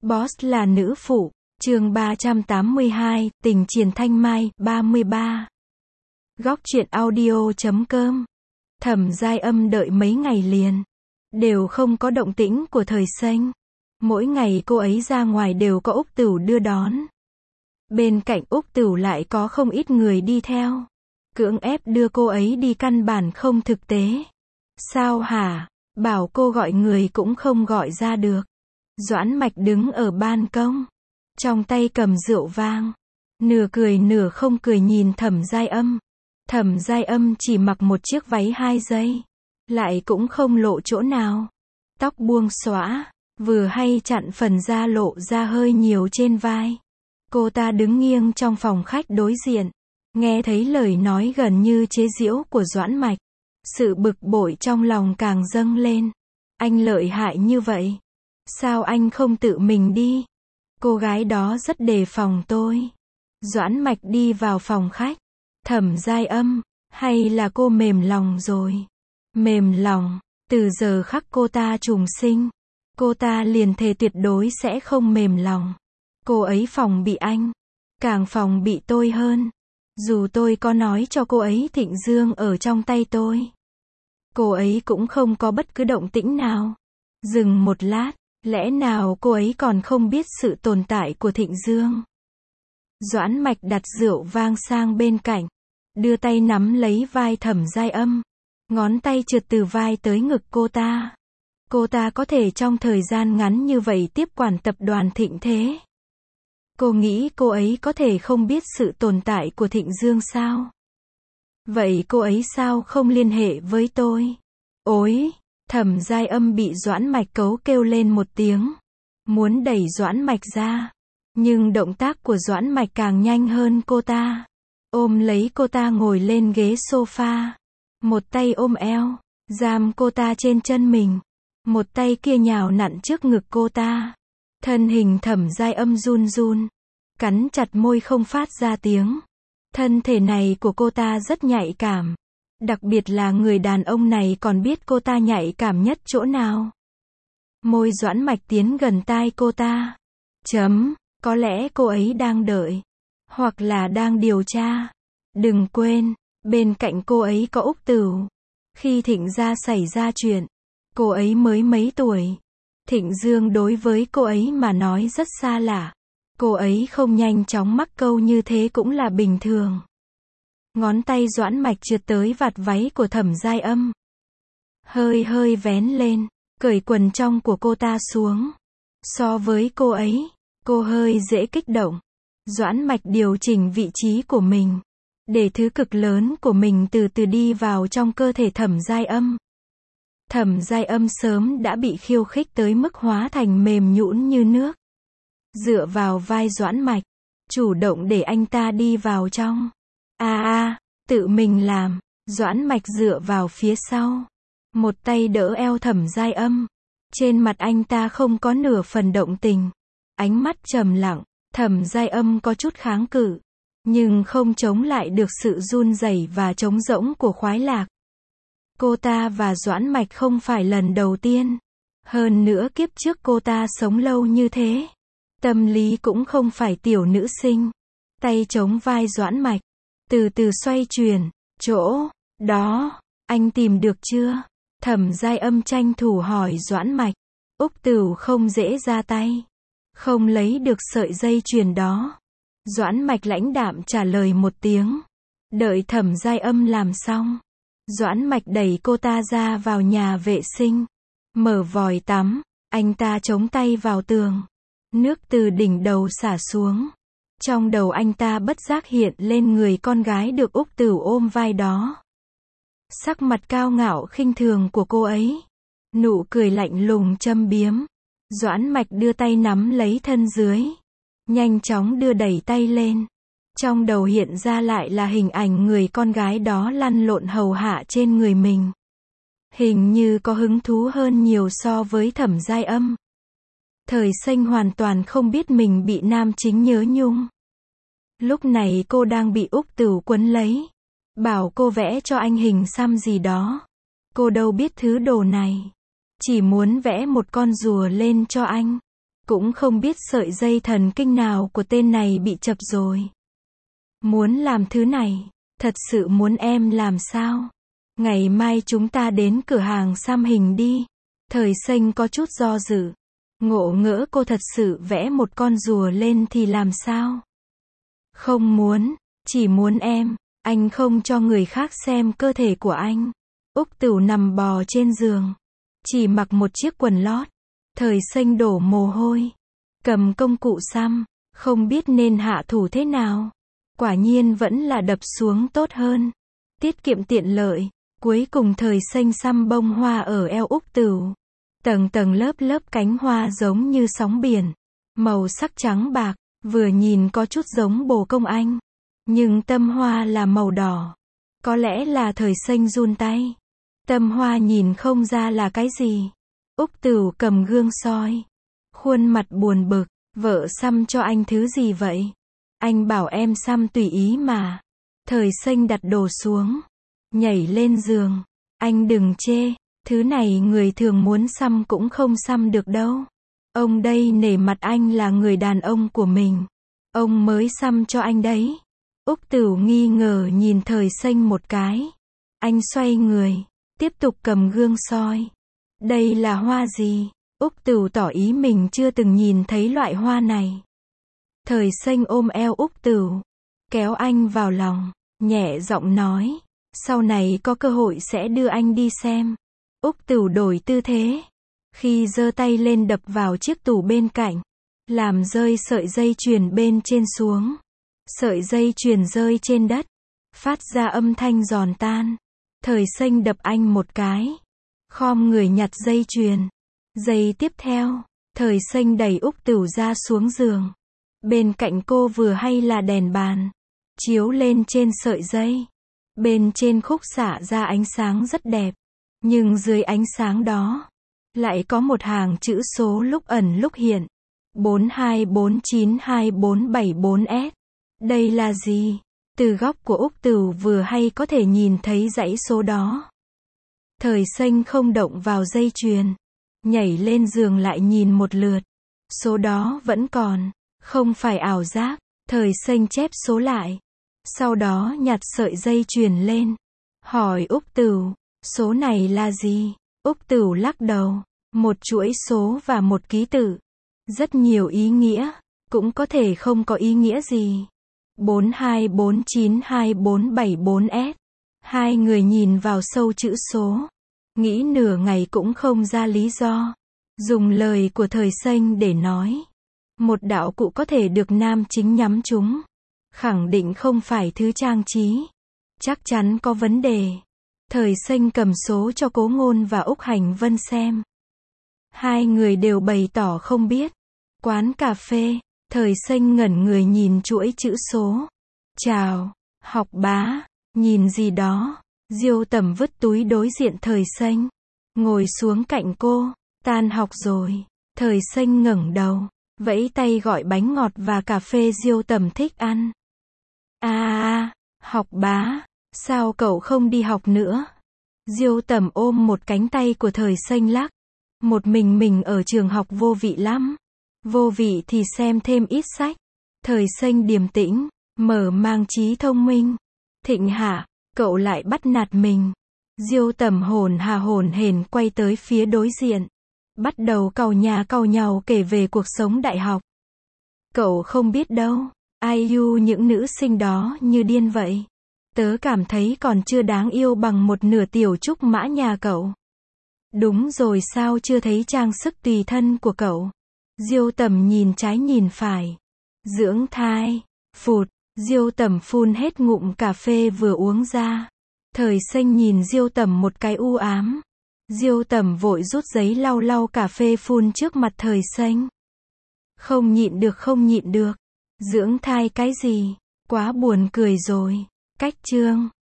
Boss là nữ phụ, chương 382, tình Triền Thanh Mai, 33. Góc truyện audio.com. Thẩm Giai Âm đợi mấy ngày liền, đều không có động tĩnh của Thời Xanh. Mỗi ngày cô ấy ra ngoài đều có Úc Tửu đưa đón. Bên cạnh Úc Tửu lại có không ít người đi theo. Cưỡng ép đưa cô ấy đi căn bản không thực tế. Sao hả? Bảo cô gọi người cũng không gọi ra được. Doãn Mạch đứng ở ban công, trong tay cầm rượu vang, nửa cười nửa không cười nhìn Thẩm Giai Âm. Thẩm Giai Âm chỉ mặc một chiếc váy 2 giây, lại cũng không lộ chỗ nào. Tóc buông xõa, vừa hay chặn phần da lộ ra hơi nhiều trên vai. Cô ta đứng nghiêng trong phòng khách đối diện, nghe thấy lời nói gần như chế giễu của Doãn Mạch. Sự bực bội trong lòng càng dâng lên. Anh lợi hại như vậy, sao anh không tự mình đi? Cô gái đó rất đề phòng tôi. Doãn Mạch đi vào phòng khách. Thẩm Giai Âm, hay là cô mềm lòng rồi? Mềm lòng, từ giờ khắc cô ta trùng sinh, cô ta liền thề tuyệt đối sẽ không mềm lòng. Cô ấy phòng bị anh, càng phòng bị tôi hơn. Dù tôi có nói cho cô ấy Thịnh Dương ở trong tay tôi, cô ấy cũng không có bất cứ động tĩnh nào. Dừng một lát, lẽ nào cô ấy còn không biết sự tồn tại của Thịnh Dương? Doãn Mạch đặt rượu vang sang bên cạnh, đưa tay nắm lấy vai Thẩm Giai Âm, ngón tay trượt từ vai tới ngực cô ta. Cô ta có thể trong thời gian ngắn như vậy tiếp quản tập đoàn Thịnh Thế. Cô nghĩ cô ấy có thể không biết sự tồn tại của Thịnh Dương sao? Vậy cô ấy sao không liên hệ với tôi? Ôi! Thẩm Giai Âm bị Doãn Mạch cấu kêu lên một tiếng, muốn đẩy Doãn Mạch ra, nhưng động tác của Doãn Mạch càng nhanh hơn cô ta, ôm lấy cô ta ngồi lên ghế sofa, một tay ôm eo, giam cô ta trên chân mình, một tay kia nhào nặn trước ngực cô ta. Thân hình Thẩm Giai Âm run run, cắn chặt môi không phát ra tiếng. Thân thể này của cô ta rất nhạy cảm. Đặc biệt là người đàn ông này còn biết cô ta nhạy cảm nhất chỗ nào. Môi Doãn Mạch tiến gần tai cô ta. Có lẽ cô ấy đang đợi, hoặc là đang điều tra. Đừng quên, bên cạnh cô ấy có Úc Tửu. Khi Thịnh gia xảy ra chuyện, cô ấy mới mấy tuổi. Thịnh Dương đối với cô ấy mà nói rất xa lạ. Cô ấy không nhanh chóng mắc câu như thế cũng là bình thường. Ngón tay Doãn Mạch trượt tới vạt váy của Thẩm Giai Âm, hơi vén lên, cởi quần trong của cô ta xuống. So với cô ấy, cô hơi dễ kích động. Doãn Mạch điều chỉnh vị trí của mình, để thứ cực lớn của mình từ từ đi vào trong cơ thể Thẩm Giai Âm. Thẩm Giai Âm sớm đã bị khiêu khích tới mức hóa thành mềm nhũn như nước. Dựa vào vai Doãn Mạch, chủ động để anh ta đi vào trong. Tự mình làm. Doãn Mạch dựa vào phía sau, một tay đỡ eo Thẩm Giai Âm. Trên mặt anh ta không có nửa phần động tình, ánh mắt trầm lặng. Thẩm Giai Âm có chút kháng cự, nhưng không chống lại được sự run rẩy và trống rỗng của khoái lạc. Cô ta và Doãn Mạch không phải lần đầu tiên. Hơn nữa kiếp trước cô ta sống lâu như thế, tâm lý cũng không phải tiểu nữ sinh. Tay chống vai Doãn Mạch, từ từ xoay chuyển. Chỗ đó, anh tìm được chưa? Thẩm Giai Âm tranh thủ hỏi Doãn Mạch. Úc Tửu không dễ ra tay, không lấy được sợi dây chuyền đó. Doãn Mạch lãnh đạm trả lời một tiếng. Đợi Thẩm Giai Âm làm xong, Doãn Mạch đẩy cô ta ra vào nhà vệ sinh, mở vòi tắm. Anh ta chống tay vào tường, nước từ đỉnh đầu xả xuống. Trong đầu anh ta bất giác hiện lên người con gái được Úc Tửu ôm vai đó. Sắc mặt cao ngạo khinh thường của cô ấy, nụ cười lạnh lùng châm biếm. Doãn Mạch đưa tay nắm lấy thân dưới, nhanh chóng đưa đẩy tay lên. Trong đầu hiện ra lại là hình ảnh người con gái đó lăn lộn hầu hạ trên người mình. Hình như có hứng thú hơn nhiều so với Thẩm Giai Âm. Thời Xanh hoàn toàn không biết mình bị nam chính nhớ nhung. Lúc này cô đang bị Úc Tửu quấn lấy, bảo cô vẽ cho anh hình xăm gì đó. Cô đâu biết thứ đồ này, chỉ muốn vẽ một con rùa lên cho anh. Cũng không biết sợi dây thần kinh nào của tên này bị chập rồi. Muốn làm thứ này, thật sự muốn em làm sao? Ngày mai chúng ta đến cửa hàng xăm hình đi. Thời Xanh có chút do dự. Ngộ ngỡ cô thật sự vẽ một con rùa lên thì làm sao? Không muốn, chỉ muốn em. Anh không cho người khác xem cơ thể của anh. Úc Tửu nằm bò trên giường, chỉ mặc một chiếc quần lót. Thời Xanh đổ mồ hôi, cầm công cụ xăm, không biết nên hạ thủ thế nào. Quả nhiên vẫn là đập xuống tốt hơn. Tiết kiệm tiện lợi. Cuối cùng Thời Xanh xăm bông hoa ở eo Úc Tửu. Tầng tầng lớp lớp cánh hoa giống như sóng biển. Màu sắc trắng bạc, vừa nhìn có chút giống bồ công anh. Nhưng tâm hoa là màu đỏ. Có lẽ là Thời Xanh run tay. Tâm hoa nhìn không ra là cái gì. Úc Tửu cầm gương soi. Khuôn mặt buồn bực, vợ xăm cho anh thứ gì vậy? Anh bảo em xăm tùy ý mà. Thời Xanh đặt đồ xuống, nhảy lên giường. Anh đừng chê, thứ này người thường muốn xăm cũng không xăm được đâu. Ông đây nể mặt anh là người đàn ông của mình. Ông mới xăm cho anh đấy. Úc Tửu nghi ngờ nhìn Thời Xanh một cái. Anh xoay người, tiếp tục cầm gương soi. Đây là hoa gì? Úc Tửu tỏ ý mình chưa từng nhìn thấy loại hoa này. Thời Xanh ôm eo Úc Tửu, kéo anh vào lòng, nhẹ giọng nói, sau này có cơ hội sẽ đưa anh đi xem. Úc Tửu đổi tư thế, khi giơ tay lên đập vào chiếc tủ bên cạnh, làm rơi sợi dây chuyền bên trên xuống. Sợi dây chuyền rơi trên đất, phát ra âm thanh giòn tan. Thời Xanh đập anh một cái, khom người nhặt dây chuyền. Giây tiếp theo, Thời Xanh đẩy Úc Tửu ra xuống giường. Bên cạnh cô vừa hay là đèn bàn, chiếu lên trên sợi dây. Bên trên khúc xạ ra ánh sáng rất đẹp, nhưng dưới ánh sáng đó, lại có một hàng chữ số lúc ẩn lúc hiện. 42492474S. Đây là gì? Từ góc của Úc Tửu vừa hay có thể nhìn thấy dãy số đó. Thời Xanh không động vào dây chuyền, nhảy lên giường lại nhìn một lượt. Số đó vẫn còn, không phải ảo giác. Thời Xanh chép số lại, sau đó nhặt sợi dây chuyền lên, hỏi Úc Tửu, số này là gì? Úc Tửu lắc đầu, một chuỗi số và một ký tự. Rất nhiều ý nghĩa, cũng có thể không có ý nghĩa gì. 42492474S. Hai người nhìn vào sâu chữ số, nghĩ nửa ngày cũng không ra lý do. Dùng lời của Thời Xanh để nói, một đạo cụ có thể được nam chính nhắm trúng, khẳng định không phải thứ trang trí. Chắc chắn có vấn đề. Thời Xanh cầm số cho Cố Ngôn và Úc Hành Vân xem. Hai người đều bày tỏ không biết. Quán cà phê, Thời Xanh ngẩn người nhìn chuỗi chữ số. Chào, học bá, nhìn gì đó. Diêu Tầm vứt túi đối diện Thời Xanh, ngồi xuống cạnh cô. Tan học rồi. Thời Xanh ngẩng đầu, vẫy tay gọi bánh ngọt và cà phê Diêu Tầm thích ăn. Học bá, sao cậu không đi học nữa? Diêu Tầm ôm một cánh tay của Thời Xanh lắc. Một mình ở trường học vô vị lắm. Vô vị thì xem thêm ít sách. Thời Xanh điềm tĩnh, mở mang trí thông minh. Thịnh Hạ, cậu lại bắt nạt mình. Diêu Tầm hồn hển quay tới phía đối diện, bắt đầu càu nhà càu nhàu kể về cuộc sống đại học. Cậu không biết đâu, IU những nữ sinh đó như điên vậy. Tớ cảm thấy còn chưa đáng yêu bằng một nửa Tiểu Trúc Mã nhà cậu. Đúng rồi, sao chưa thấy trang sức tùy thân của cậu? Diêu Tầm nhìn trái nhìn phải. Dưỡng thai. Phụt. Diêu Tầm phun hết ngụm cà phê vừa uống ra. Thời Xanh nhìn Diêu Tầm một cái u ám. Diêu Tầm vội rút giấy lau cà phê phun trước mặt Thời Xanh. Không nhịn được. Dưỡng thai cái gì? Quá buồn cười rồi. Cách chương.